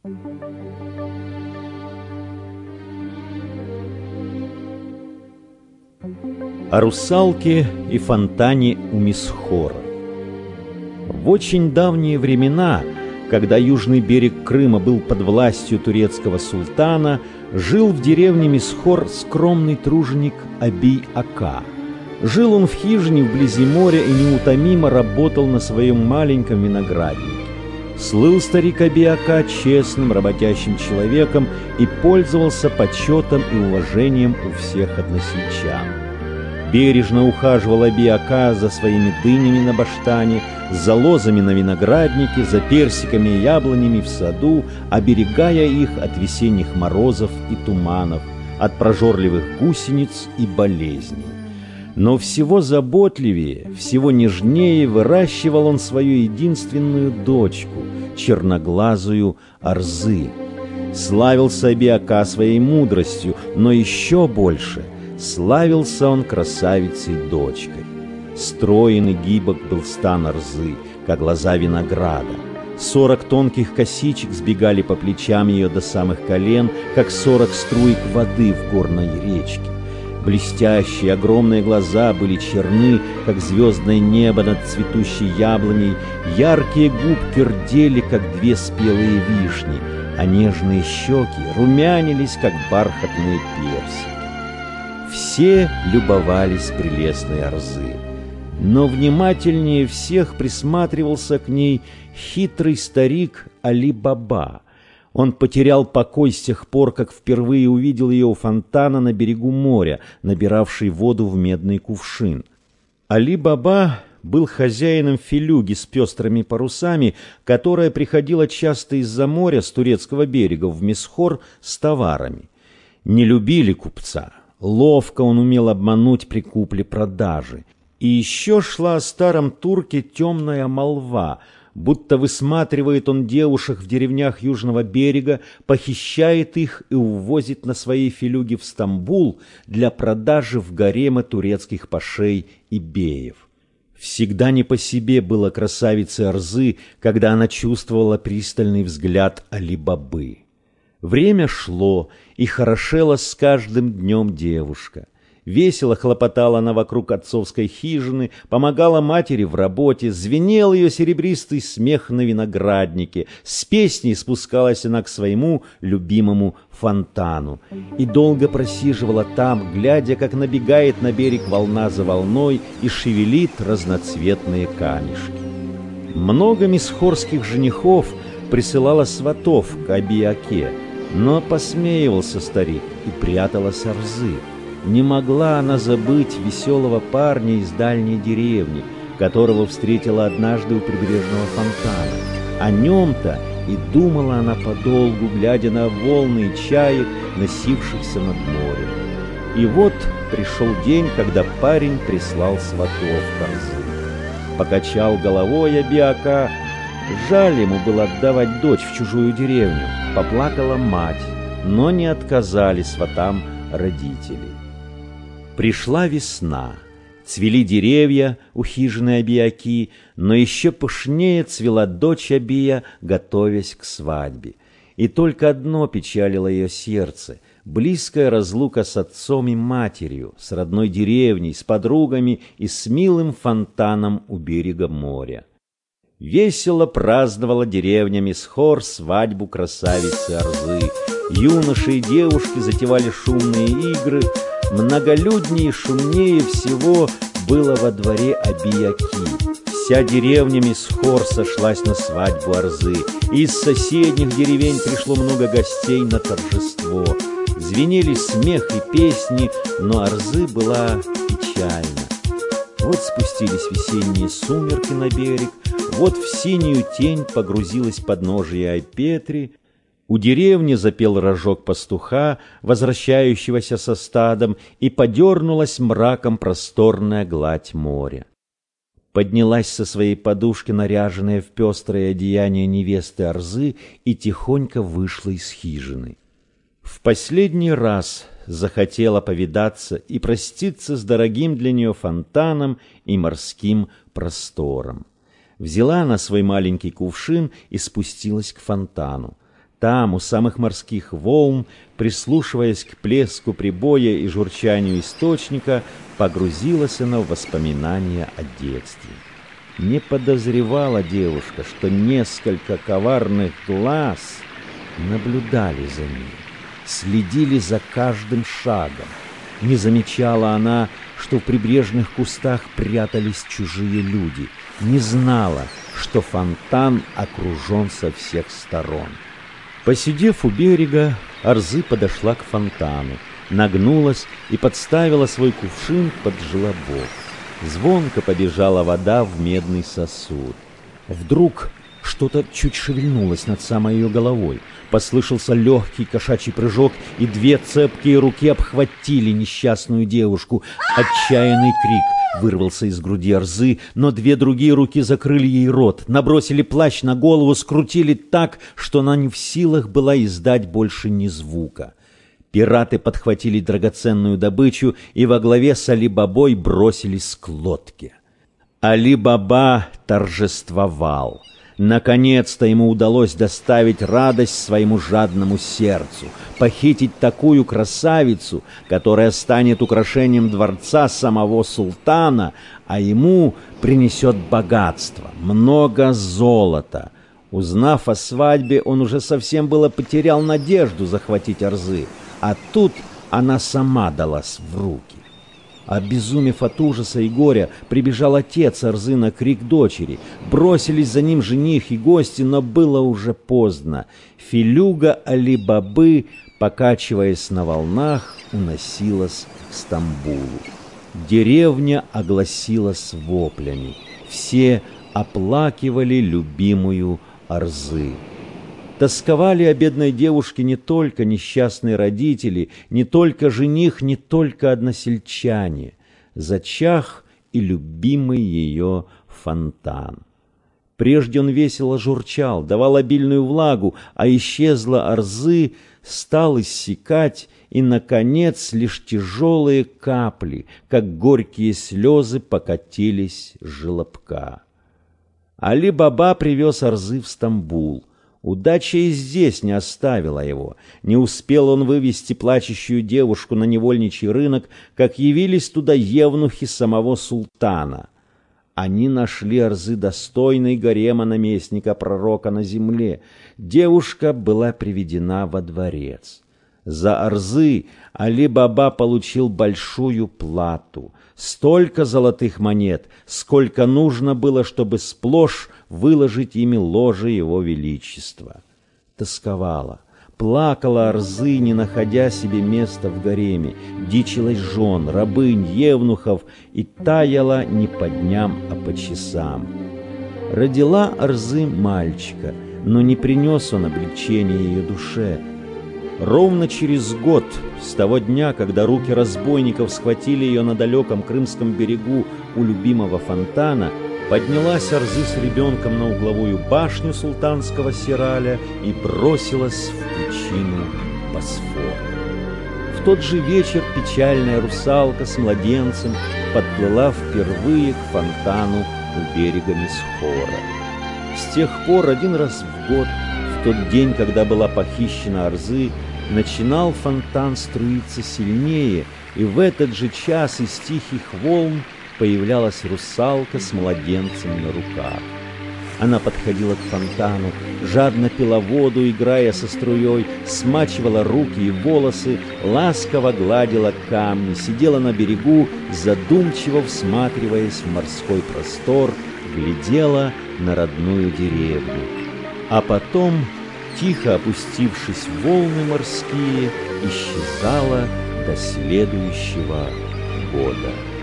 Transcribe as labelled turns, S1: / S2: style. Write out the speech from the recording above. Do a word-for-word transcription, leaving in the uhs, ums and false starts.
S1: О русалке и фонтане у Мисхора. В очень давние времена, когда южный берег Крыма был под властью турецкого султана, жил в деревне Мисхор скромный труженик Аби-Ака. Жил он в хижине вблизи моря и неутомимо работал на своем маленьком винограднике. Слыл старик Аби-Ака честным, работящим человеком и пользовался почетом и уважением у всех односельчан. Бережно ухаживал Аби-Ака за своими дынями на баштане, за лозами на винограднике, за персиками и яблонями в саду, оберегая их от весенних морозов и туманов, от прожорливых гусениц и болезней. Но всего заботливее, всего нежнее выращивал он свою единственную дочку, черноглазую Арзы. Славился Аби-Ака своей мудростью, но еще больше – славился он красавицей-дочкой. Строен и гибок был стан Арзы, как лоза винограда. Сорок тонких косичек сбегали по плечам ее до самых колен, как сорок струек воды в горной речке. Блестящие огромные глаза были черны, как звездное небо над цветущей яблоней, яркие губки рдели, как две спелые вишни, а нежные щеки румянились, как бархатные персики. Все любовались прелестной Арзы, но внимательнее всех присматривался к ней хитрый старик Али-Баба. Он потерял покой с тех пор, как впервые увидел ее у фонтана на берегу моря, набиравшей воду в медный кувшин. Али-Баба был хозяином филюги с пестрыми парусами, которая приходила часто из-за моря с турецкого берега в Мисхор с товарами. Не любили купца. Ловко он умел обмануть при купле-продаже. И еще шла о старом турке темная молва, будто высматривает он девушек в деревнях южного берега, похищает их и увозит на своей филюге в Стамбул для продажи в гаремы турецких пашей и беев. Всегда не по себе было красавице Арзы, когда она чувствовала пристальный взгляд Али-Бабы. Время шло, и хорошела с каждым днем девушка. Весело хлопотала она вокруг отцовской хижины, помогала матери в работе, звенел ее серебристый смех на винограднике, с песней спускалась она к своему любимому фонтану и долго просиживала там, глядя, как набегает на берег волна за волной и шевелит разноцветные камешки. Много мисхорских женихов присылала сватов к Аби-Аке, но посмеивался старик и пряталась Арзы. Не могла она забыть веселого парня из дальней деревни, которого встретила однажды у прибрежного фонтана. О нем-то и думала она подолгу, глядя на волны и чаек, носившихся над морем. И вот пришел день, когда парень прислал сватов к Арзы. Покачал головой Аби-Ака. Жаль ему было отдавать дочь в чужую деревню. Поплакала мать, но не отказали сватам родители. Пришла весна. Цвели деревья у хижины Аби-Аки, но еще пышнее цвела дочь Абия, готовясь к свадьбе. И только одно печалило ее сердце — близкая разлука с отцом и матерью, с родной деревней, с подругами и с милым фонтаном у берега моря. Весело праздновала деревня Мисхор свадьбу красавицы Арзы. Юноши и девушки затевали шумные игры. Многолюднее и шумнее всего было во дворе Аби-Аки. Вся деревня Мисхор сошлась на свадьбу Арзы. Из соседних деревень пришло много гостей на торжество. Звенели смех и песни, но Арзы была печальна. Вот спустились весенние сумерки на берег, вот в синюю тень погрузилась подножие Айпетри. У деревни запел рожок пастуха, возвращающегося со стадом, и подернулась мраком просторная гладь моря. Поднялась со своей подушки, наряженная в пестрое одеяние невесты Арзы, и тихонько вышла из хижины. В последний раз захотела повидаться и проститься с дорогим для нее фонтаном и морским простором. Взяла она свой маленький кувшин и спустилась к фонтану. Там, у самых морских волн, прислушиваясь к плеску прибоя и журчанию источника, погрузилась она в воспоминания о детстве. Не подозревала девушка, что несколько коварных глаз наблюдали за ней, следили за каждым шагом. Не замечала она, что в прибрежных кустах прятались чужие люди, не знала, что фонтан окружен со всех сторон. Посидев у берега, Арзы подошла к фонтану, нагнулась и подставила свой кувшин под желобок. Звонко побежала вода в медный сосуд. Вдруг что-то чуть шевельнулось над самой ее головой. Послышался легкий кошачий прыжок, и две цепкие руки обхватили несчастную девушку. Отчаянный крик вырвался из груди Арзы, но две другие руки закрыли ей рот, набросили плащ на голову, скрутили так, что она не в силах была издать больше ни звука. Пираты подхватили драгоценную добычу и во главе с Али-Бабой бросились к лодке. Али-Баба торжествовал. Наконец-то ему удалось доставить радость своему жадному сердцу, похитить такую красавицу, которая станет украшением дворца самого султана, а ему принесет богатство, много золота. Узнав о свадьбе, он уже совсем было потерял надежду захватить Арзы, а тут она сама далась в руки. Обезумев от ужаса и горя, прибежал отец Арзы на крик дочери. Бросились за ним жених и гости, но было уже поздно. Филюга Али-Бабы, покачиваясь на волнах, уносилась к Стамбулу. Деревня огласилась воплями. Все оплакивали любимую Арзы. Тосковали о бедной девушке не только несчастные родители, не только жених, не только односельчане. Зачах и любимый ее фонтан. Прежде он весело журчал, давал обильную влагу, а исчезла Арзы, стал иссякать, и, наконец, лишь тяжелые капли, как горькие слезы, покатились с желобка. Али-Баба привез Арзы в Стамбул. Удача и здесь не оставила его. Не успел он вывести плачущую девушку на невольничий рынок, как явились туда евнухи самого султана. Они нашли Арзы достойной гарема наместника пророка на земле. Девушка была приведена во дворец. За Арзы Али-Баба получил большую плату, столько золотых монет, сколько нужно было, чтобы сплошь выложить ими ложе его величества. Тосковала, плакала Арзы, не находя себе места в гареме, дичилась жен, рабынь, евнухов и таяла не по дням, а по часам. Родила Арзы мальчика, но не принес он облегчения ее душе. Ровно через год, с того дня, когда руки разбойников схватили ее на далеком крымском берегу у любимого фонтана, поднялась Арзы с ребенком на угловую башню султанского сираля и бросилась в пучину Босфора. В тот же вечер печальная русалка с младенцем подплыла впервые к фонтану у берега Мисхора. С тех пор один раз в год, в тот день, когда была похищена Арзы, начинал фонтан струиться сильнее, и в этот же час из тихих волн появлялась русалка с младенцем на руках. Она подходила к фонтану, жадно пила воду, играя со струей, смачивала руки и волосы, ласково гладила камни, сидела на берегу, задумчиво всматриваясь в морской простор, глядела на родную деревню. А потом, тихо опустившись в волны морские, исчезала до следующего года.